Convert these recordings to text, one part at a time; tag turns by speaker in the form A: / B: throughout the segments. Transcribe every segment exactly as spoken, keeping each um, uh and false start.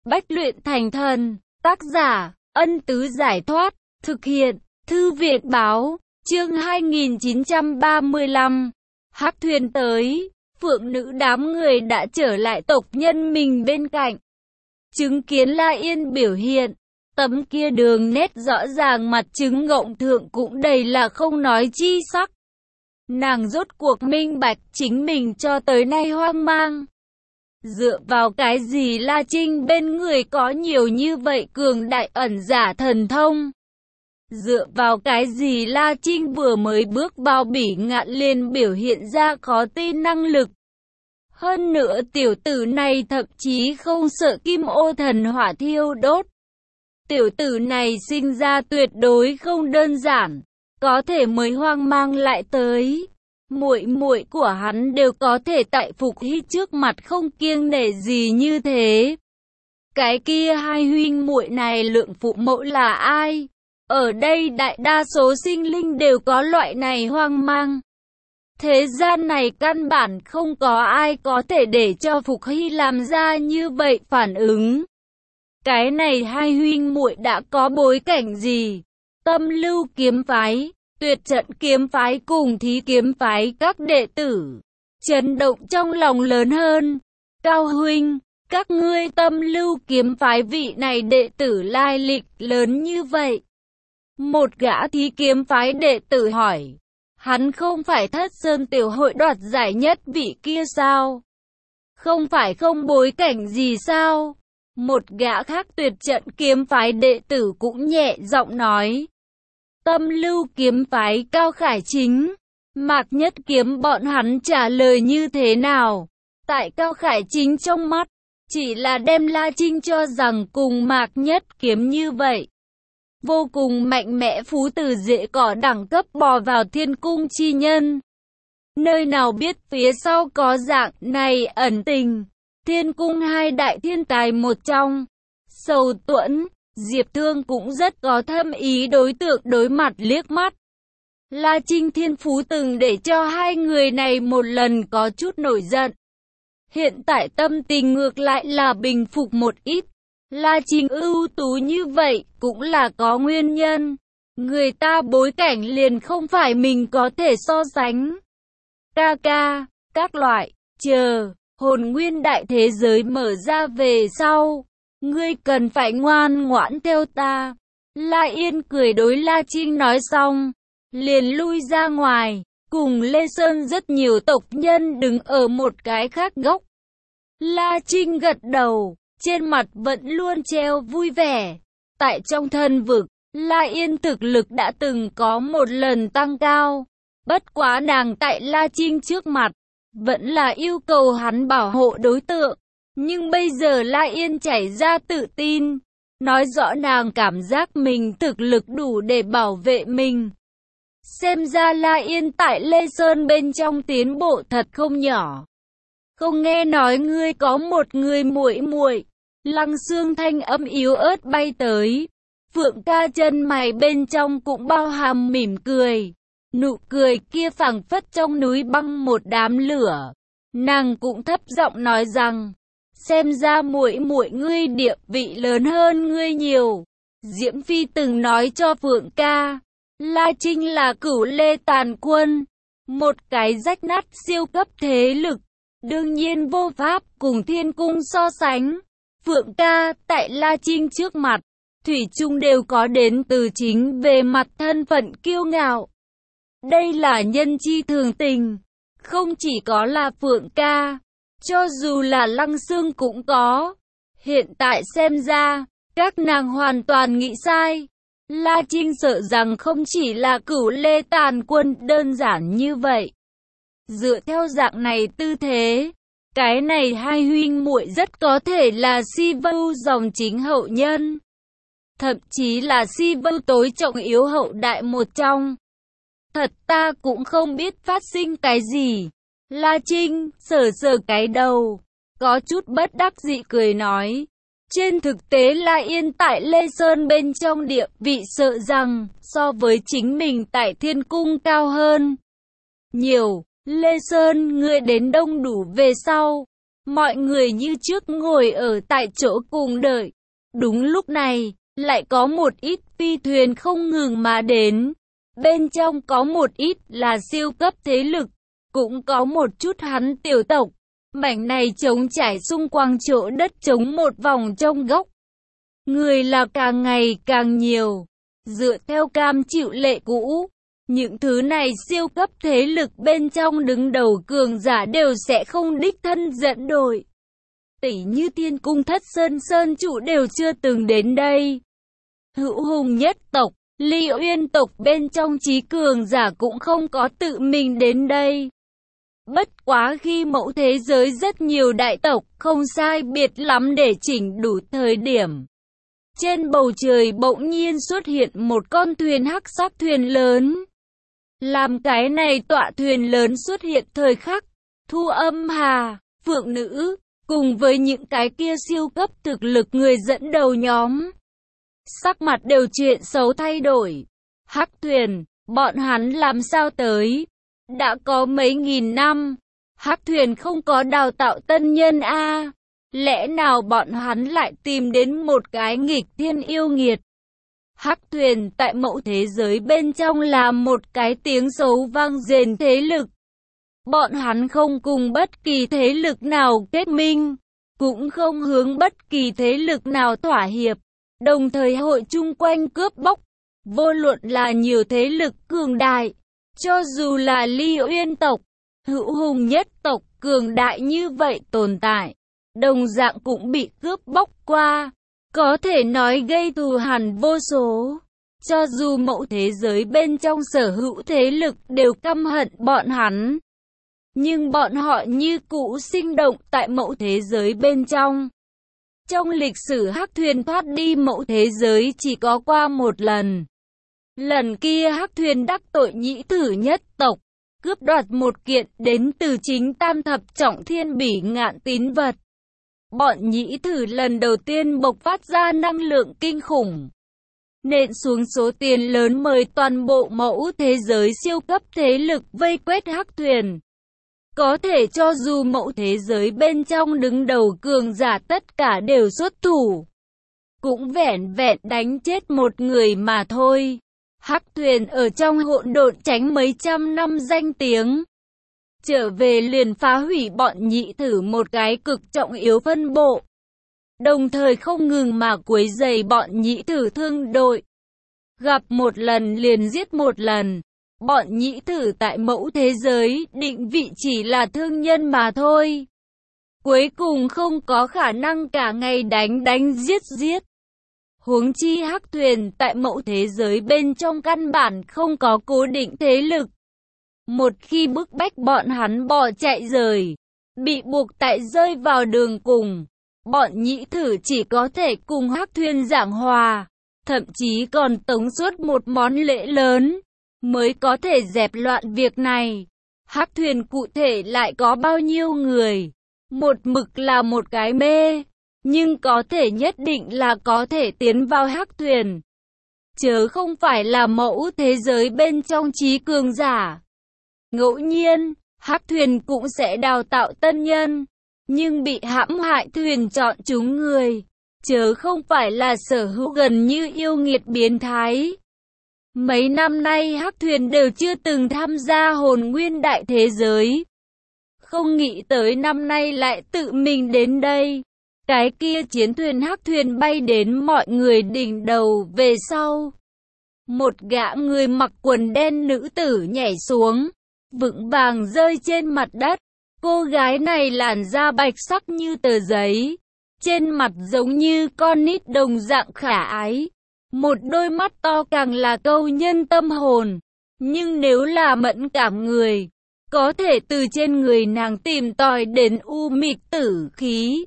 A: Bách luyện thành thần. Tác giả, Ân Tứ Giải Thoát. Thực hiện, Thư Viện Báo. Chương hai nghìn chín trăm ba mươi lăm. Hắc thuyền tới. Phượng nữ đám người đã trở lại tộc nhân mình bên cạnh. Chứng kiến La Yên biểu hiện. Tấm kia đường nét rõ ràng mặt trứng ngộng thượng cũng đầy là không nói chi sắc. Nàng rốt cuộc minh bạch chính mình cho tới nay hoang mang. Dựa vào cái gì La Trinh bên người có nhiều như vậy cường đại ẩn giả thần thông? Dựa vào cái gì La Trinh vừa mới bước vào bỉ ngạn liền biểu hiện ra khó tin năng lực? Hơn nữa tiểu tử này thậm chí không sợ kim ô thần hỏa thiêu đốt. Tiểu tử này sinh ra tuyệt đối không đơn giản, có thể mới hoang mang lại tới. Muội muội của hắn đều có thể tại Phục Hy trước mặt không kiêng nể gì như thế. Cái kia hai huynh muội này lượng phụ mẫu là ai? Ở đây đại đa số sinh linh đều có loại này hoang mang. Thế gian này căn bản không có ai có thể để cho Phục Hy làm ra như vậy phản ứng. Cái này hai huynh muội đã có bối cảnh gì? Tâm Lưu kiếm phái, Tuyệt Trận kiếm phái cùng Thí kiếm phái các đệ tử chấn động trong lòng lớn hơn. Cao huynh, các ngươi Tâm Lưu kiếm phái vị này đệ tử lai lịch lớn như vậy? Một gã Thí kiếm phái đệ tử hỏi. Hắn không phải Thất Sơn tiểu hội đoạt giải nhất vị kia sao? Không phải không bối cảnh gì sao? Một gã khác Tuyệt Trận kiếm phái đệ tử cũng nhẹ giọng nói. Tâm Lưu kiếm phái Cao Khải Chính, Mạc Nhất Kiếm bọn hắn trả lời như thế nào? Tại Cao Khải Chính trong mắt, chỉ là đem La Trinh cho rằng cùng Mạc Nhất Kiếm như vậy. Vô cùng mạnh mẽ phú từ dễ cỏ đẳng cấp bò vào thiên cung chi nhân. Nơi nào biết phía sau có dạng này ẩn tình. Thiên cung hai đại thiên tài một trong. Sầu Tuẫn, Diệp Thương cũng rất có thâm ý đối tượng đối mặt liếc mắt. La Trinh thiên phú từng để cho hai người này một lần có chút nổi giận. Hiện tại tâm tình ngược lại là bình phục một ít. La Trinh ưu tú như vậy cũng là có nguyên nhân. Người ta bối cảnh liền không phải mình có thể so sánh. Ca ca, các loại, chờ, hồn nguyên đại thế giới mở ra về sau. Ngươi cần phải ngoan ngoãn theo ta. La Yên cười đối La Trinh nói xong. Liền lui ra ngoài. Cùng Lê Sơn rất nhiều tộc nhân đứng ở một cái khác góc. La Trinh gật đầu. Trên mặt vẫn luôn treo vui vẻ. Tại trong thân vực, La Yên thực lực đã từng có một lần tăng cao. Bất quá nàng tại La Trinh trước mặt, vẫn là yêu cầu hắn bảo hộ đối tượng. Nhưng bây giờ La Yên chảy ra tự tin. Nói rõ nàng cảm giác mình thực lực đủ để bảo vệ mình. Xem ra La Yên tại Lê Sơn bên trong tiến bộ thật không nhỏ. Không nghe nói ngươi có một người muội muội. Lăng Xương thanh âm yếu ớt bay tới. Phượng ca chân mày bên trong cũng bao hàm mỉm cười. Nụ cười kia phảng phất trong núi băng một đám lửa. Nàng cũng thấp giọng nói rằng, xem ra muội muội ngươi địa vị lớn hơn ngươi nhiều. Diễm Phi từng nói cho Phượng ca, La Trinh là Cửu Lê tàn quân, một cái rách nát siêu cấp thế lực, đương nhiên vô pháp cùng thiên cung so sánh. Phượng ca tại La Trinh trước mặt, thủy chung đều có đến từ chính về mặt thân phận kiêu ngạo. Đây là nhân chi thường tình, không chỉ có là Phượng ca, cho dù là Lăng Xương cũng có. Hiện tại xem ra, các nàng hoàn toàn nghĩ sai. La Trinh sợ rằng không chỉ là Cửu Lê tàn quân đơn giản như vậy. Dựa theo dạng này tư thế, cái này hai huynh muội rất có thể là Si Vưu dòng chính hậu nhân. Thậm chí là Si Vưu tối trọng yếu hậu đại một trong. Thật ta cũng không biết phát sinh cái gì. La Trinh sờ sờ cái đầu, có chút bất đắc dĩ cười nói. Trên thực tế La Yên tại Lê Sơn bên trong địa vị sợ rằng so với chính mình tại Thiên Cung cao hơn nhiều. Lê Sơn ngươi đến đông đủ về sau, Mọi người như trước ngồi ở tại chỗ cùng đợi. Đúng lúc này, lại có một ít phi thuyền không ngừng mà đến. Bên trong có một ít là siêu cấp thế lực, cũng có một chút hắn tiểu tộc. Mảnh này trống trải xung quanh chỗ đất trống một vòng trong góc. Người là càng ngày càng nhiều. Dựa theo cam chịu lệ cũ, những thứ này siêu cấp thế lực bên trong đứng đầu cường giả đều sẽ không đích thân dẫn đội. Tỷ như Thiên Cung Thất Sơn Sơn Chủ đều chưa từng đến đây. Hữu Hùng nhất tộc, Ly Uyên tộc bên trong trí cường giả cũng không có tự mình đến đây. Bất quá khi mẫu thế giới rất nhiều đại tộc không sai biệt lắm để chỉnh đủ thời điểm. Trên bầu trời bỗng nhiên xuất hiện một con thuyền hắc sắc thuyền lớn. Làm cái này tọa thuyền lớn xuất hiện thời khắc, Thu Âm Hà, Phượng Nữ, cùng với những cái kia siêu cấp thực lực người dẫn đầu nhóm. Sắc mặt đều chuyện xấu thay đổi. Hắc thuyền, bọn hắn làm sao tới? Đã có mấy nghìn năm, Hắc thuyền không có đào tạo tân nhân a à? Lẽ nào bọn hắn lại tìm đến một cái nghịch thiên yêu nghiệt? Hắc thuyền tại mẫu thế giới bên trong là một cái tiếng xấu vang dền thế lực. Bọn hắn không cùng bất kỳ thế lực nào kết minh, cũng không hướng bất kỳ thế lực nào thỏa hiệp, đồng thời hội chung quanh cướp bóc. Vô luận là nhiều thế lực cường đại, cho dù là Ly Uyên tộc, Hữu Hùng nhất tộc cường đại như vậy tồn tại, đồng dạng cũng bị cướp bóc qua, có thể nói gây thù hằn vô số. Cho dù mẫu thế giới bên trong sở hữu thế lực đều căm hận bọn hắn, nhưng bọn họ như cũ sinh động tại mẫu thế giới bên trong. Trong lịch sử Hắc thuyền thoát đi mẫu thế giới chỉ có qua một lần. Lần kia Hắc thuyền đắc tội Nhĩ Thử nhất tộc, cướp đoạt một kiện đến từ chính Tam thập trọng thiên bỉ ngạn tín vật. Bọn Nhĩ Thử lần đầu tiên bộc phát ra năng lượng kinh khủng, nện xuống số tiền lớn mời toàn bộ mẫu thế giới siêu cấp thế lực vây quét Hắc thuyền. Có thể cho dù mẫu thế giới bên trong đứng đầu cường giả tất cả đều xuất thủ, cũng vẻn vẹn đánh chết một người mà thôi. Hắc thuyền ở trong hỗn độn tránh mấy trăm năm danh tiếng, trở về liền phá hủy bọn Nhĩ Thử một cái cực trọng yếu phân bộ, đồng thời không ngừng mà quấy rầy bọn Nhĩ Thử thương đội. Gặp một lần liền giết một lần. Bọn Nhĩ Thử tại mẫu thế giới định vị chỉ là thương nhân mà thôi. Cuối cùng không có khả năng cả ngày đánh đánh giết giết. Huống chi Hắc thuyền tại mẫu thế giới bên trong căn bản không có cố định thế lực. Một khi bức bách bọn hắn bỏ chạy rời, bị buộc tại rơi vào đường cùng, bọn Nhĩ Thử chỉ có thể cùng Hắc thuyền giảng hòa, thậm chí còn tống suốt một món lễ lớn, mới có thể dẹp loạn việc này. Hắc thuyền cụ thể lại có bao nhiêu người? Một mực là một cái mê, nhưng có thể nhất định là có thể tiến vào Hắc thuyền, chớ không phải là mẫu thế giới bên trong trí cường giả. Ngẫu nhiên, Hắc thuyền cũng sẽ đào tạo tân nhân, nhưng bị hãm hại thuyền chọn chúng người, chớ không phải là sở hữu gần như yêu nghiệt biến thái. Mấy năm nay Hắc thuyền đều chưa từng tham gia hồn nguyên đại thế giới. Không nghĩ tới năm nay lại tự mình đến đây. Cái kia chiến thuyền Hắc thuyền bay đến mọi người đỉnh đầu về sau. Một gã người mặc quần đen nữ tử nhảy xuống, vững vàng rơi trên mặt đất. Cô gái này làn da bạch sắc như tờ giấy, trên mặt giống như con nít đồng dạng khả ái. Một đôi mắt to càng là câu nhân tâm hồn. Nhưng nếu là mẫn cảm người, có thể từ trên người nàng tìm tòi đến u mịch tử khí.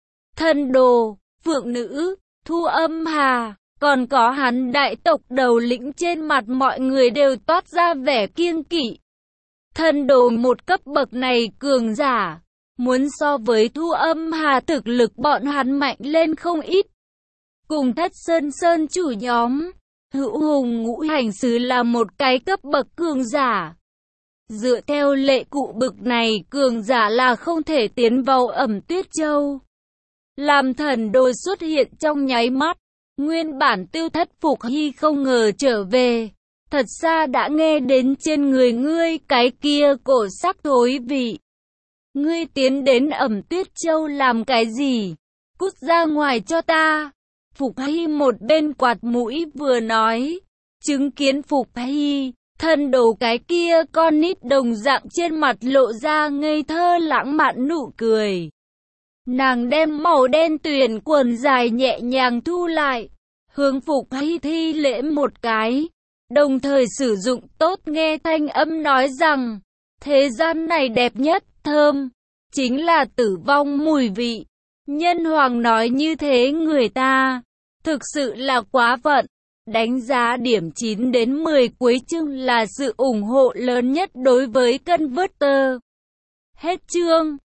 A: Thần đồ, Phượng Nữ, Thu Âm Hà, còn có hắn đại tộc đầu lĩnh, trên mặt mọi người đều toát ra vẻ kiêng kỵ. Thần đồ một cấp bậc này cường giả, muốn so với Thu Âm Hà thực lực bọn hắn mạnh lên không ít. Cùng Thất Sơn Sơn chủ nhóm, Hữu Hùng Ngũ Hành Sứ là một cái cấp bậc cường giả. Dựa theo lệ cụ bực này, cường giả là không thể tiến vào Ẩm Tuyết Châu. Làm thần đồ xuất hiện trong nháy mắt, nguyên bản tiêu thất Phục Hy không ngờ trở về. Thật ra đã nghe đến trên người ngươi cái kia cổ sắc thối vị. Ngươi tiến đến Ẩm Tuyết Châu làm cái gì? Cút ra ngoài cho ta. Phục Hy một bên quạt mũi vừa nói. Chứng kiến Phục Hy, thần đồ cái kia con nít đồng dạng trên mặt lộ ra ngây thơ lãng mạn nụ cười. Nàng đem màu đen tuyền quần dài nhẹ nhàng thu lại, hướng Phục Hy thi lễ một cái, đồng thời sử dụng tốt nghe thanh âm nói rằng, thế gian này đẹp nhất, thơm, chính là tử vong mùi vị. Nhân hoàng nói như thế người ta, thực sự là quá phận. Đánh giá điểm chín đến mười cuối chương là sự ủng hộ lớn nhất đối với Converter. Hết chương.